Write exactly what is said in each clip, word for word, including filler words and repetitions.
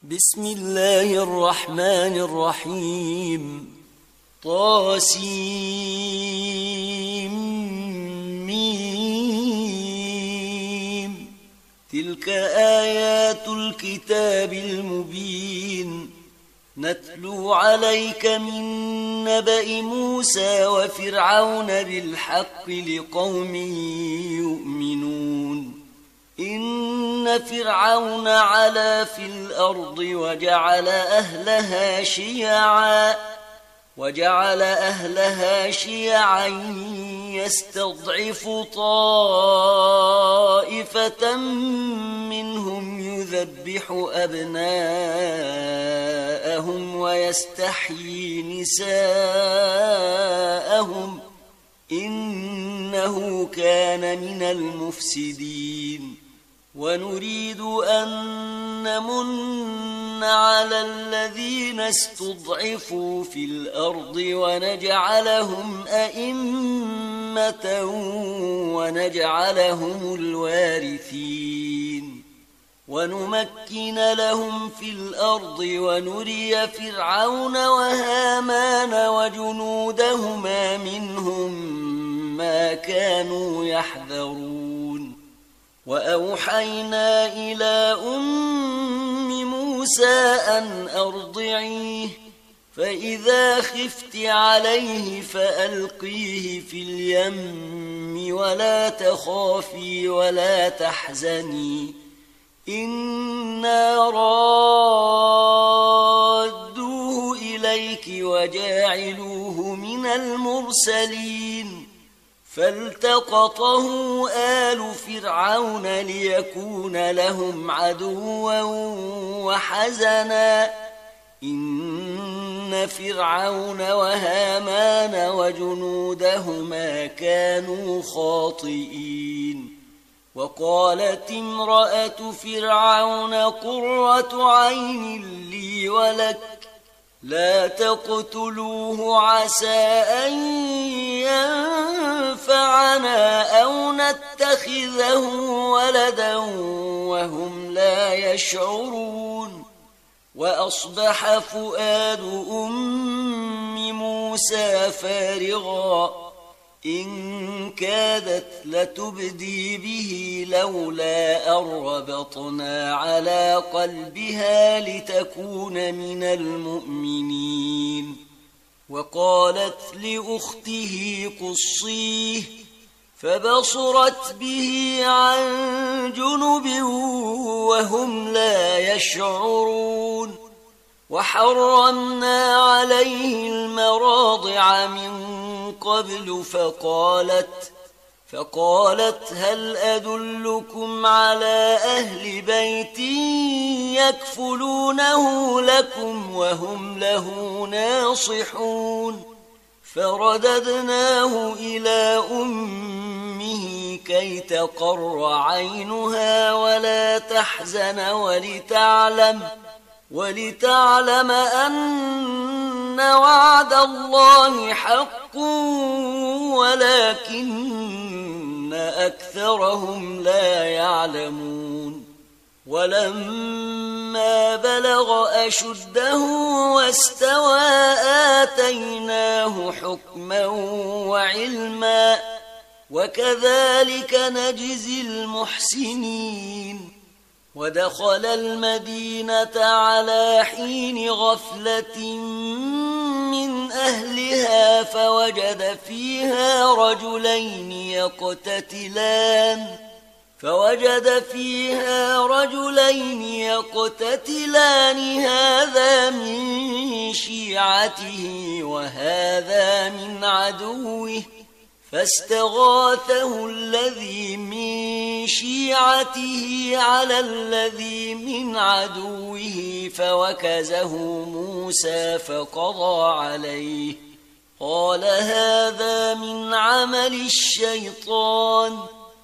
بسم الله الرحمن الرحيم. طاسيم. تلك آيات الكتاب المبين. نتلو عليك من نبأ موسى وفرعون بالحق لقوم يؤمنون. إن فرعون علا في الأرض وجعل أهلها شيعا وجعل أهلها شيعا يستضعف طائفة منهم يذبح أبناءهم ويستحيي نساءهم إنه كان من المفسدين. ونريد أن نمن على الذين استضعفوا في الأرض ونجعلهم أئمة ونجعلهم الوارثين ونمكن لهم في الأرض ونري فرعون وهامان وجنودهما منهم ما كانوا يحذرون. وأوحينا إلى أم موسى أن أرضعيه فإذا خفت عليه فألقيه في اليم ولا تخافي ولا تحزني إنا رادوه إليك وجاعلوه من المرسلين. فالتقطه آل فرعون ليكون لهم عدوا وحزنا إن فرعون وهامان وجنودهما كانوا خاطئين. وقالت امرأة فرعون قرة عين لي ولك لا تقتلوه عسى أن ينفعنا أو نتخذه ولدا وهم لا يشعرون. وأصبح فؤاد أم موسى فارغا إن كادت لتبدي به لولا أن ربطنا على قلبها لتكون من المؤمنين. وقالت لأخته قصيه فبصرت به عن جنب وهم لا يشعرون. وحرمنا عليه المراضع من قبل فقالت فقالت هل أدلكم على أهل بيت يكفلونه لكم وهم له ناصحون. فرددناه إلى أمه كي تقر عينها ولا تحزن ولتعلم ولتعلم أن وعد الله حق ولكن أكثرهم لا يعلمون. ولما بلغ أشده واستوى آتيناه حكما وعلما وكذلك نجزي المحسنين. ودخل المدينة على حين غفلة من أهلها فوجد فيها رجلين يقتتلان فوجد فيها رجلين يقتتلان هذا من شيعته وهذا من عدوه فاستغاثه الذي من شيعته على الذي من عدوه فوكزه موسى فقضى عليه قال هذا من عمل الشيطان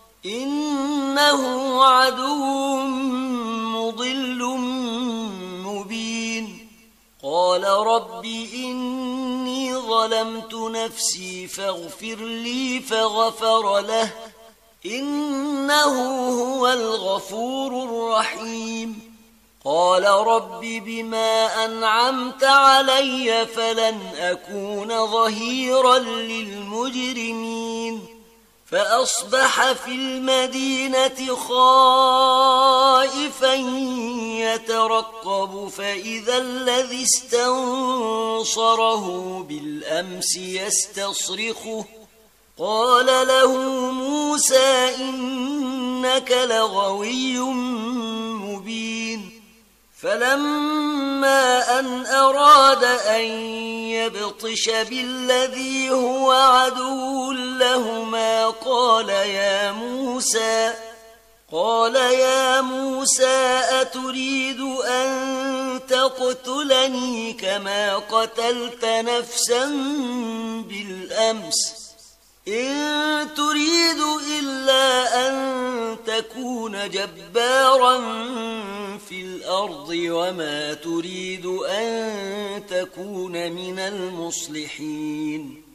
إنه عدو مضل مبين. قال رب إني ظلمت نفسي فاغفر لي فغفر له إنه هو الغفور الرحيم. قال رب بما أنعمت علي فلن أكون ظهيرا للمجرمين فأصبح في المدينة خائفا يترقب فإذا الذي استنصره بالأمس يستصرخه قال له موسى إنك لغوي مبين فلما أن أراد أن يبطش بالذي هو عدو لهما قال يا موسى قال يا موسى أتريد أن تقتلني كما قتلت نفسا بالأمس إن تريد إلا أن تكون جبارا في الأرض وما تريد أن تكون من المصلحين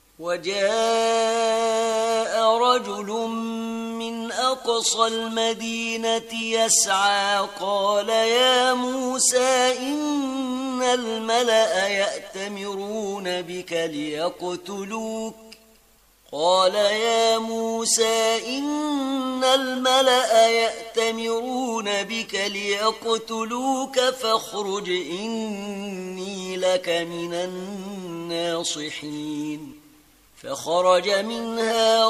وجاء رجل من أقصى المدينة يسعى قال يا موسى إن الملأ يأتمرون بك ليقتلوك قال يا موسى إن الملأ يأتمرون بك ليقتلوك فاخرج إني لك من الناصحين فخرج منها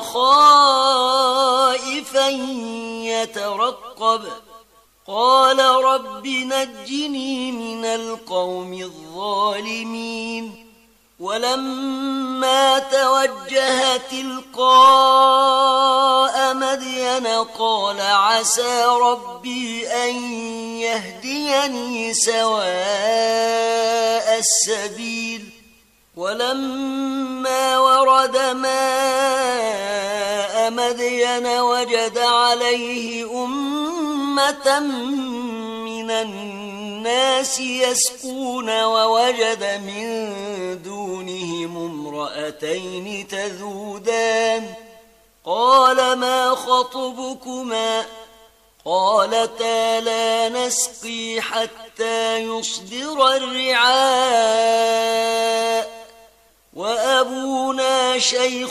خائفا يترقب قال رب نجني من القوم الظالمين ولما توجه تلقاء مدين قال عسى ربي أن يهديني سواء السبيل ولما ورد ماء مدين وجد عليه أمة من الناس يسقون ووجد من دونهم امرأتين تذودان قال ما خطبكما قالتا لا نسقي حتى يصدر الرعاء وأبونا شيخ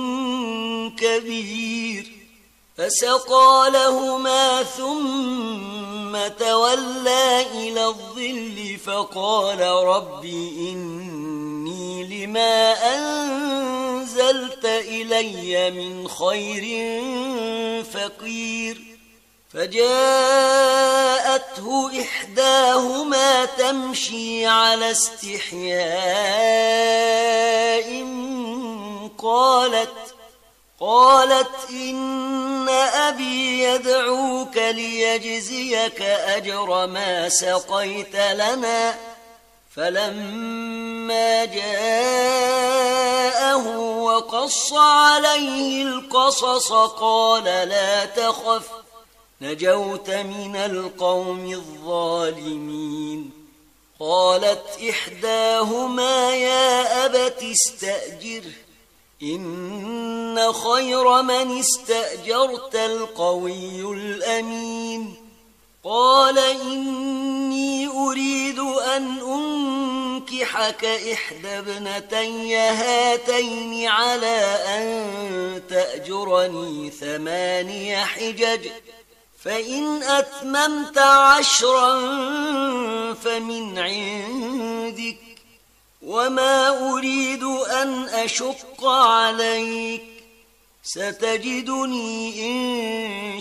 كبير فسقى لهما ثم تولى إلى الظل فقال رب إني لما أنزلت إلي من خير فقير فجاءته إحداهما تمشي على استحياء قالت قالت إن أبي يدعوك ليجزيك أجر ما سقيت لنا فلما جاءه وقص عليه القصص قال لا تخف نجوت من القوم الظالمين قالت إحداهما يا أبت استأجره إن خير من استأجرت القوي الأمين قال إني أريد أن أنكحك إحدى ابنتي هاتين على أن تأجرني ثماني حجج فإن أتممت عشرا فمن عندك وما أريد أن أشق عليك ستجدني إن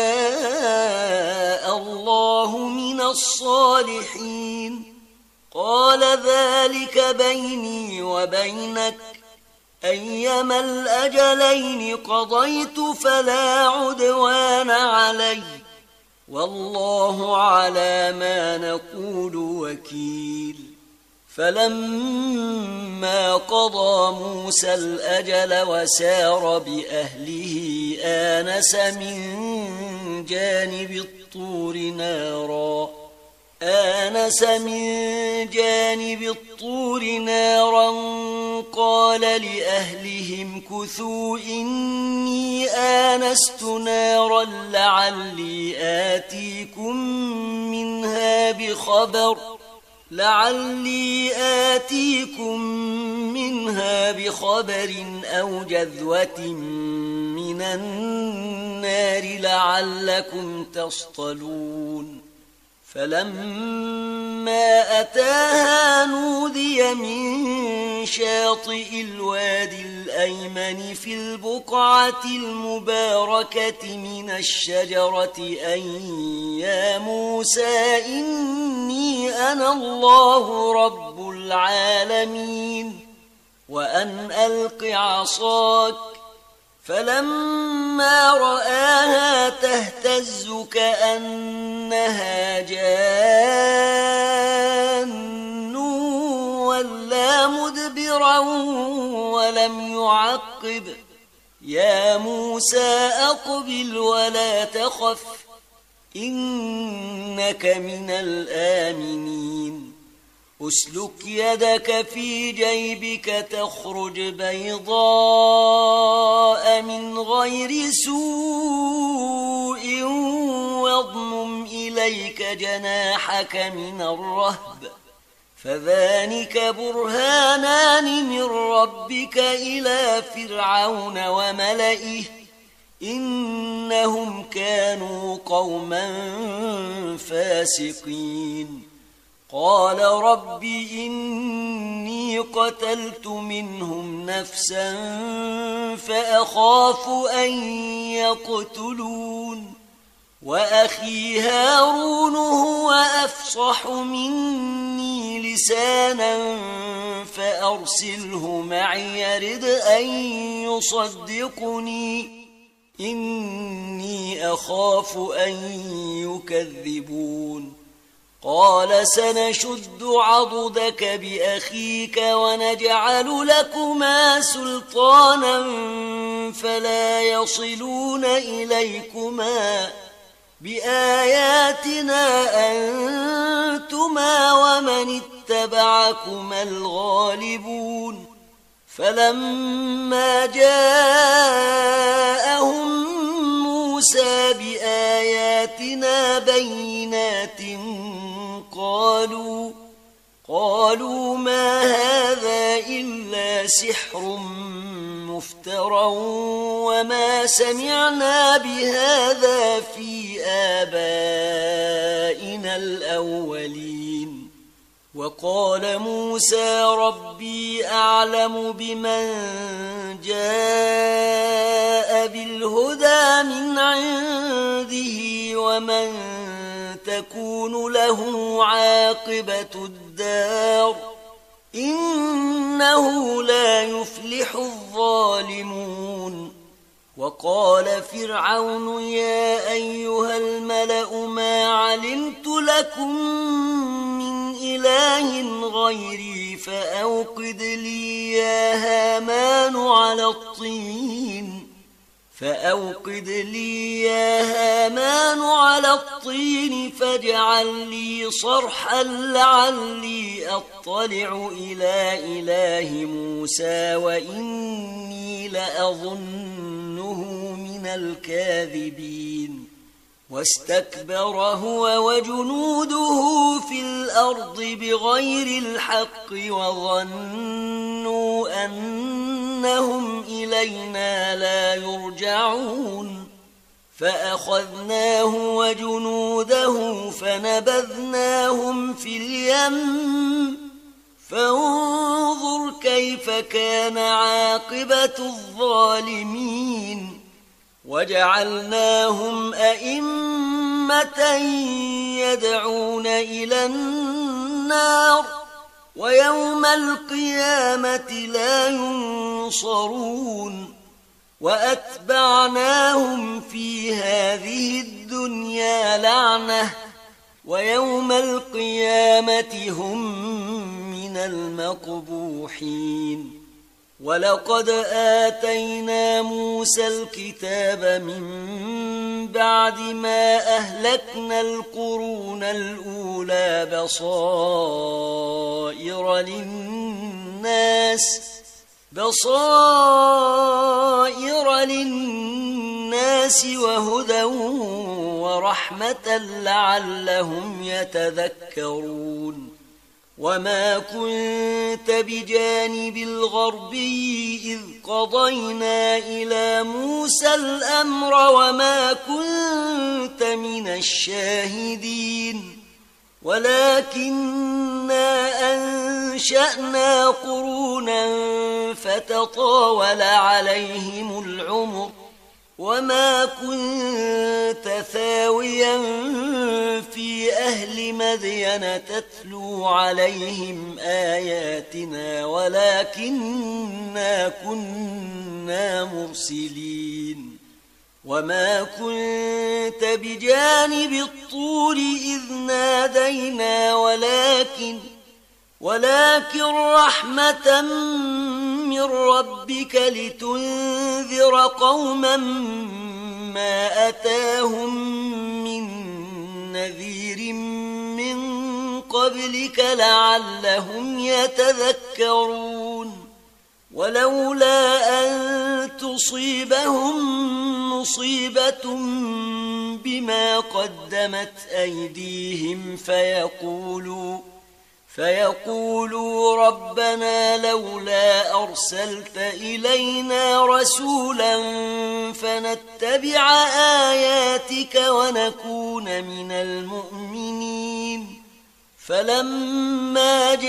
شاء الله من الصالحين قال ذلك بيني وبينك أيما الأجلين قضيت فلا عدوان علي والله على ما نقول وكيل فلما قضى موسى الأجل وسار بأهله آنس من جانب الطور نارا آنس من جانب الطور نارا قال لأهلهم كثوا إني آنست نارا لعلي آتيكم منها بخبر لعلي آتيكم منها بخبر أو جذوة من النار لعلكم تصطلون فلما أتاها نودي من شاطئ الوادي الأيمن في البقعة المباركة من الشجرة أن يا موسى إني أنا الله رب العالمين وأن ألق عصاك فلما رآها تهتز كأنها جان ولا مدبرا ولم يعقب يا موسى أقبل ولا تخف إنك من الآمنين أسلك يدك في جيبك تخرج بيضاء من غير سوء واضمم إليك جناحك من الرهب فذلك برهانان من ربك إلى فرعون وملئه إنهم كانوا قوما فاسقين قال رب إني قتلت منهم نفسا فأخاف أن يقتلون وأخي هارون هو أفصح مني لسانا فأرسله معي يرد أن يصدقني إني أخاف أن يكذبون قال سنشد عضدك بأخيك ونجعل لكما سلطانا فلا يصلون إليكما بآياتنا أنتما ومن اتبعكما الغالبون فلما جاءهم موسى بآياتنا بينات قالوا قالوا ما هذا إلا سحر مفترى وما سمعنا بهذا في آبائنا الأولين وقال موسى ربي أعلم بمن جاء بالهدى من عنده ومن تكون له عاقبة الدار إنه لا يفلح الظالمون وقال فرعون يا أيها الملأ ما علمت لكم من إله غيري فأوقد لي يا هامان على الطين فأوقد لي يا هامان على الطين فاجعل لي صرحا لعلي أطلع إلى إله موسى وإني لأظنه من الكاذبين واستكبر هو وجنوده في الأرض بغير الحق وظنوا أنهم إلينا لا يرجعون فأخذناه وجنوده فنبذناهم في اليم فانظر كيف كان عاقبة الظالمين وجعلناهم أئمة يدعون إلى النار ويوم القيامة لا ينصرون وأتبعناهم في هذه الدنيا لعنة ويوم القيامة هم من المقبوحين ولقد آتينا موسى الكتاب من بعد ما أهلكنا القرون الأولى بصائر للناس بصائر للناس وهدى ورحمة لعلهم يتذكرون وما كنت بجانب الغربي إذ قضينا إلى موسى الأمر وما كنت من الشاهدين ولكننا أنشأنا قرونا فتطاول عليهم العمر وما كنت ثاويا في أهل مدين تتلو عليهم آياتنا ولكننا كنا مرسلين وما كنت بجانب الطور إذ نادينا ولكن ولكن رحمة من ربك لتنذر قوما ما أتاهم من نذير من قبلك لعلهم يتذكرون ولولا أن تصيبهم مصيبة بما قدمت أيديهم فيقولوا فيقولوا ربنا لولا أرسلت إلينا رسولا فنتبع آياتك ونكون من المؤمنين فلما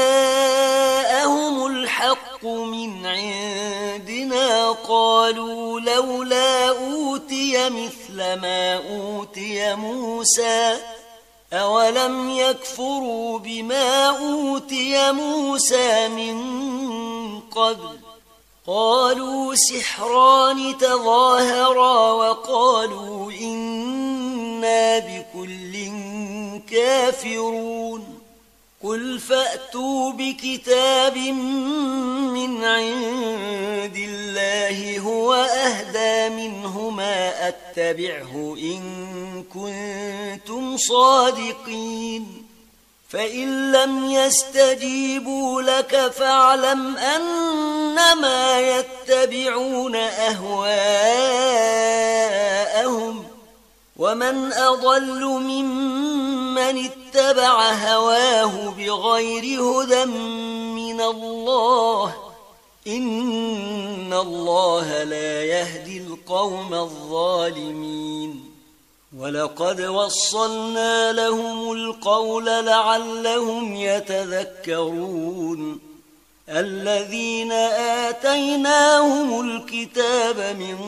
جاءهم الحق من عندنا قالوا لولا أوتي مثل ما أوتي موسى أولم يكفروا بما أوتي موسى من قبل قالوا سحران تظاهرا وقالوا إنا بكل كافرون قل فأتوا بكتاب من عند الله هو أهدى منهما أتبعه إن كنتم صادقين فإن لم يستجيبوا لك فاعلم أنما يتبعون أهواءهم ومن أضل ممن اتبع هواه بغير هدى من الله إن الله لا يهدي القوم الظالمين ولقد وصلنا لهم القول لعلهم يتذكرون الذين آتيناهم الكتاب من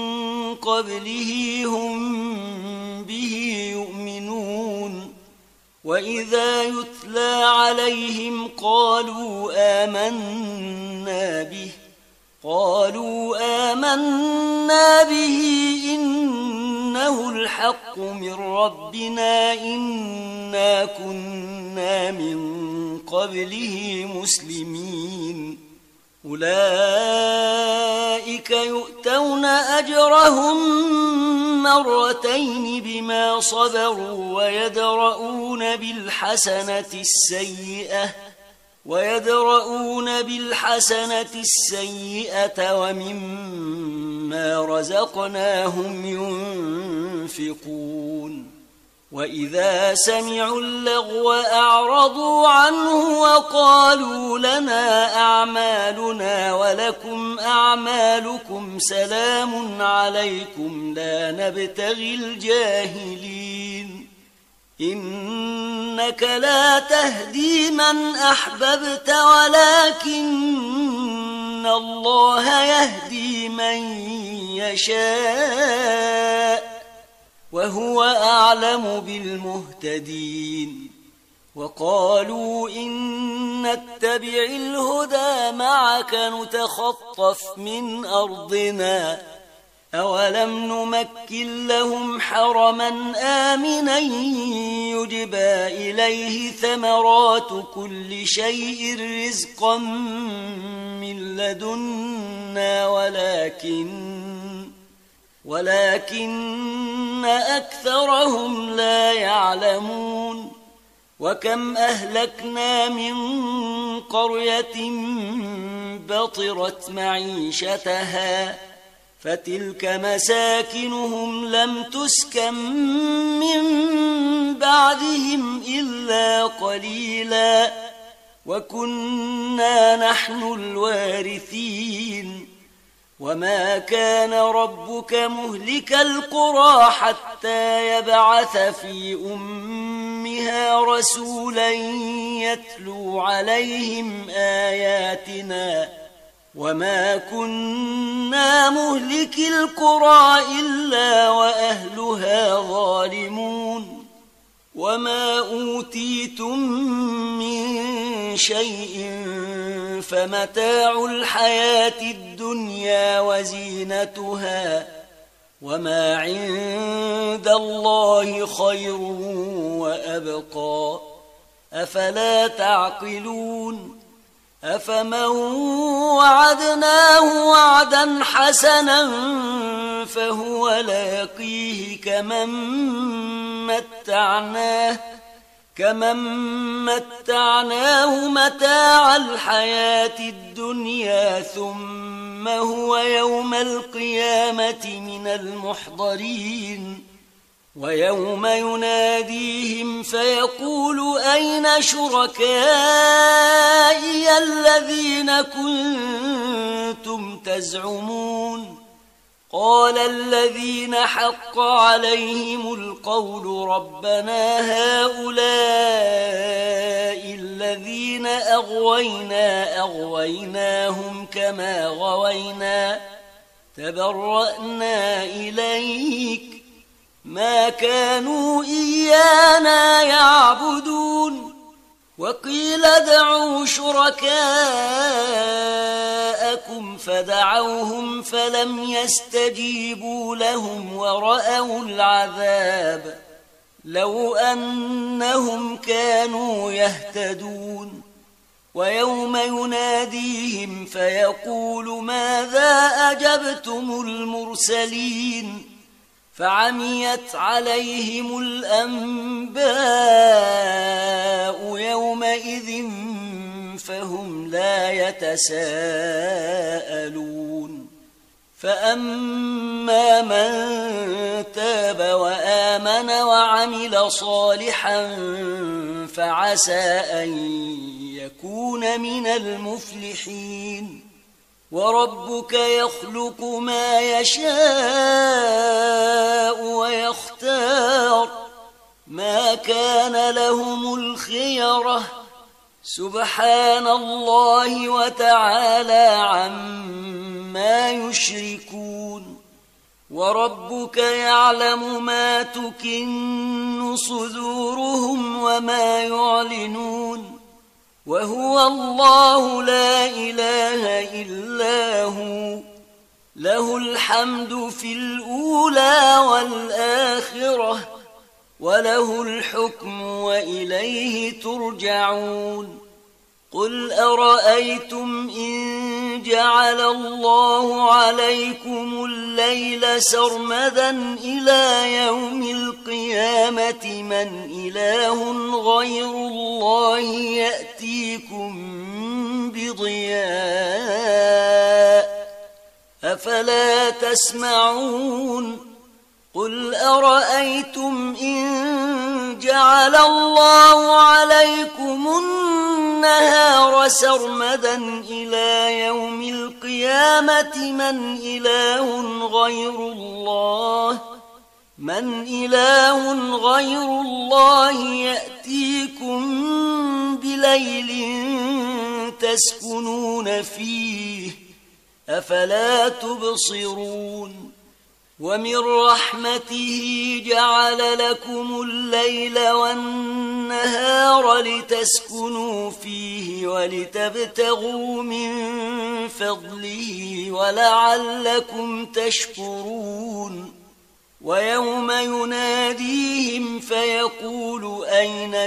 قبله هم به يؤمنون وإذا يتلى عليهم قالوا آمنا به قالوا آمنا به إنه الحق من ربنا إنا كنا من قبله مسلمين أولئك يؤتون أجرهم مرتين بما صبروا ويدرؤون بالحسنة السيئة ويدرؤون بالحسنة السيئة ومما رزقناهم ينفقون وإذا سمعوا اللغو أعرضوا عنه وقالوا لنا أعمالنا ولكم أعمالكم سلام عليكم لا نبتغي الجاهلين إنك لا تهدي من أحببت ولكن الله يهدي من يشاء وهو أعلم بالمهتدين وقالوا إن نتبع الهدى معك نتخطف من أرضنا أولم نمكن لهم حرما آمنا يجبى إليه ثمرات كل شيء رزقا من لدنا ولكن ولكن أكثرهم لا يعلمون وكم أهلكنا من قرية بطرت معيشتها فتلك مساكنهم لم تسكن من بعدهم إلا قليلا وكنا نحن الوارثين وما كان ربك مهلك القرى حتى يبعث في أمها رسولا يتلو عليهم آياتنا وما كنا مهلك القرى إلا وأهلها ظالمون وما أوتيتم من شيء فمتاع الحياة الدنيا وزينتها وما عند الله خير وأبقى أفلا تعقلون أفمن وعدناه وعدا حسنا فهو لاقيه كمن متعناه كمن متعناه متاع الحياة الدنيا ثم هو يوم القيامة من المحضرين ويوم يناديهم فيقول أين شركائي الذين كنتم تزعمون قال الذين حق عليهم القول ربنا هؤلاء الذين أغوينا أغويناهم كما غوينا تبرأنا إليك ما كانوا إيانا يعبدون وقيل ادعوا شركاءكم فدعوهم فلم يستجيبوا لهم ورأوا العذاب لو أنهم كانوا يهتدون ويوم يناديهم فيقول ماذا أجبتم المرسلين فعميت عليهم الأنباء يومئذ فهم لا يتساءلون فأما من تاب وآمن وعمل صالحا فعسى أن يكون من المفلحين وربك يخلق ما يشاء ويختار ما كان لهم الخيرة سبحان الله وتعالى عما يشركون وربك يعلم ما تكن صدورهم وما يعلنون وهو الله لا إله إلا هو له الحمد في الأولى والآخرة وله الحكم وإليه ترجعون قل أرأيتم إن جعل الله عليكم الليل سرمدا إلى يوم القيامة من إله غير الله يأتيكم بضياء أفلا تسمعون قل أرأيتم إن جعل الله عليكم النهار سرمدا إلى يوم القيامة من إله غير الله من إله غير الله يأتيكم بليل تسكنون فيه أفلا تبصرون ومن رحمته جعل لكم الليل والنهار النهار لتسكنوا فيه ولتبتغوا من فضله ولعلكم تشكرون ويوم يناديهم فيقول أين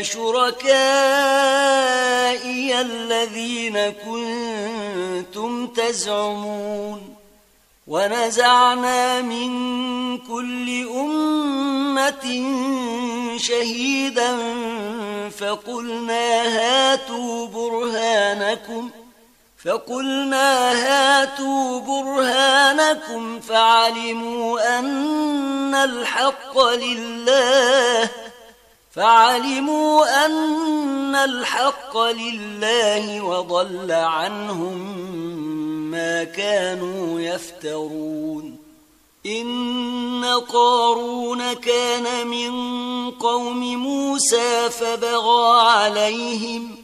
شركائي الذين كنتم تزعمون ونزعنا من كل أمة شهيدا فقلنا هاتوا برهانكم فقلنا هاتوا برهانكم فعلموا أن الحق لله فعلموا أن الحق لله وضل عنهم ما كانوا يفترون إن قارون كان من قوم موسى فبغى عليهم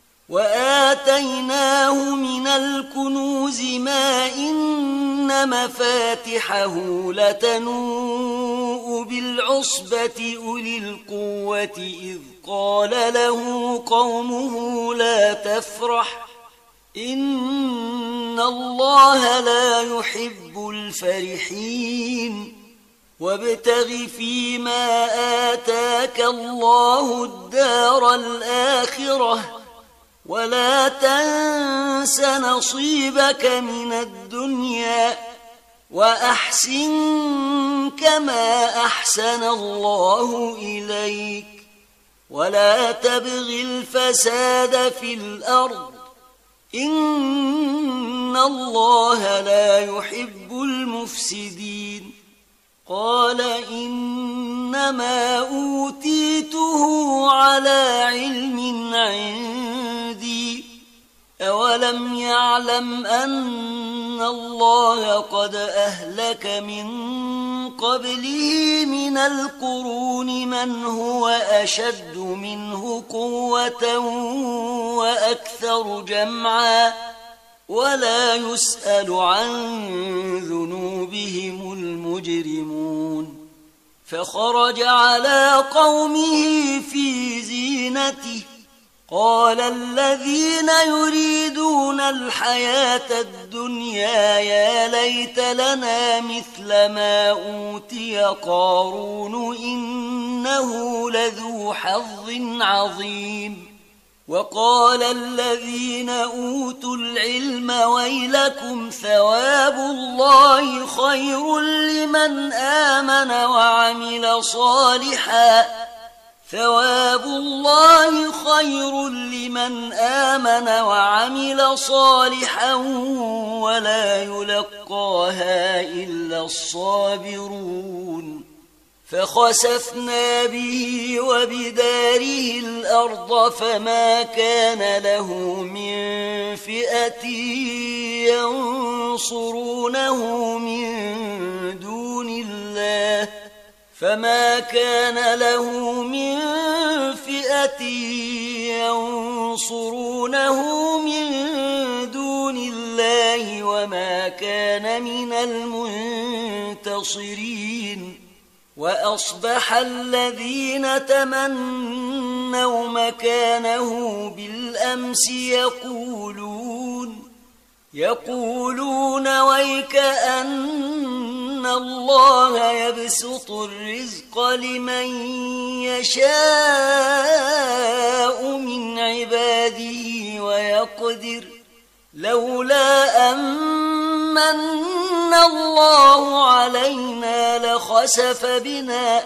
وآتيناه من الكنوز ما إن مفاتحه لتنوء بالعصبة أولي القوة إذ قال له قومه لا تفرح إن الله لا يحب الفرحين وابتغ فيما آتاك الله الدار الآخرة ولا تنس نصيبك من الدنيا وأحسن كما أحسن الله إليك ولا تبغ الفساد في الأرض إن الله لا يحب المفسدين قال إنما أوتيته على علم عندي أولم يعلم أن الله قد أهلك من قبله من القرون من هو أشد منه قوة وأكثر جمعا ولا يسأل عن ذنوبهم المجرمون فخرج على قومه في زينته قال الذين يريدون الحياة الدنيا يا ليت لنا مثل ما أوتي قارون إنه لذو حظ عظيم وقال الذين أوتوا العلم ويلكم ثواب الله خير لمن آمن وعمل صالحا ثواب الله خير لمن آمن وعمل صالحا ولا يلقاها إلا الصابرون فخسفنا به وبداره الأرض فما كان له من فئة ينصرونه من دون الله فما كان له من فئة ينصرونه من دون الله وما كان من المنتصرين وأصبح الذين تمنوا مكانه بالأمس يقولون يقولون ويكأن الله يبسط الرزق لمن يشاء من عباده ويقدر لولا أمن الله علينا لخسف بنا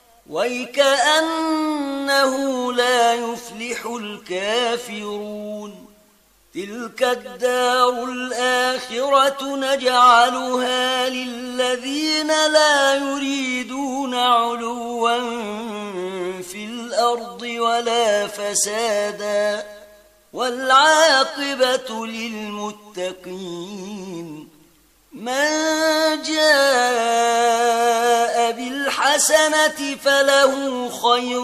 ويكأنه لا يفلح الكافرون تلك الدار الآخرة نجعلها للذين لا يريدون علوا في الأرض ولا فسادا والعاقبة للمتقين من جاء بالحسنة فله خير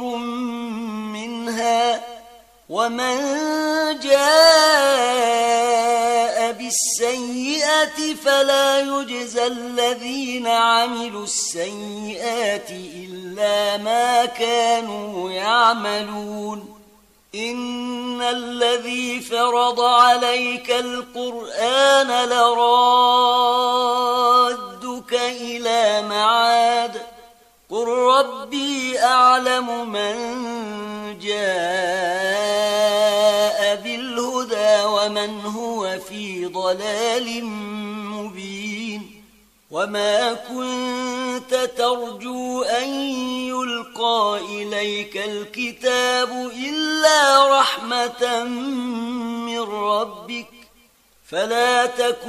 منها ومن جاء بالسيئة فلا يجزى الذين عملوا السيئات إلا ما كانوا يعملون إن الذي فرض عليك القرآن لرادك إلى معاد قل ربي أعلم من جاء بالهدى ومن هو في ضلال مبين وما كنت ترجو أن يلقى إليك الكتاب إلا رحمة من ربك فلا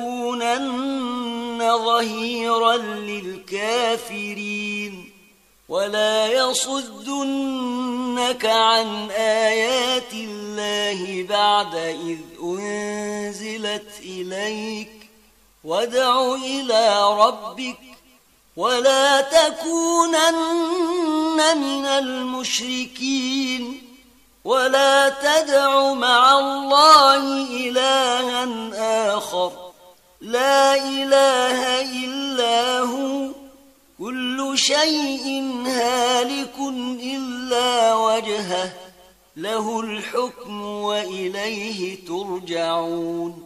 تكونن ظهيرا للكافرين ولا يصدنك عن آيات الله بعد إذ أنزلت إليك وادع إلى ربك ولا تكونن من المشركين ولا تدع مع الله إلها آخر لا إله إلا هو كل شيء هالك إلا وجهه له الحكم وإليه ترجعون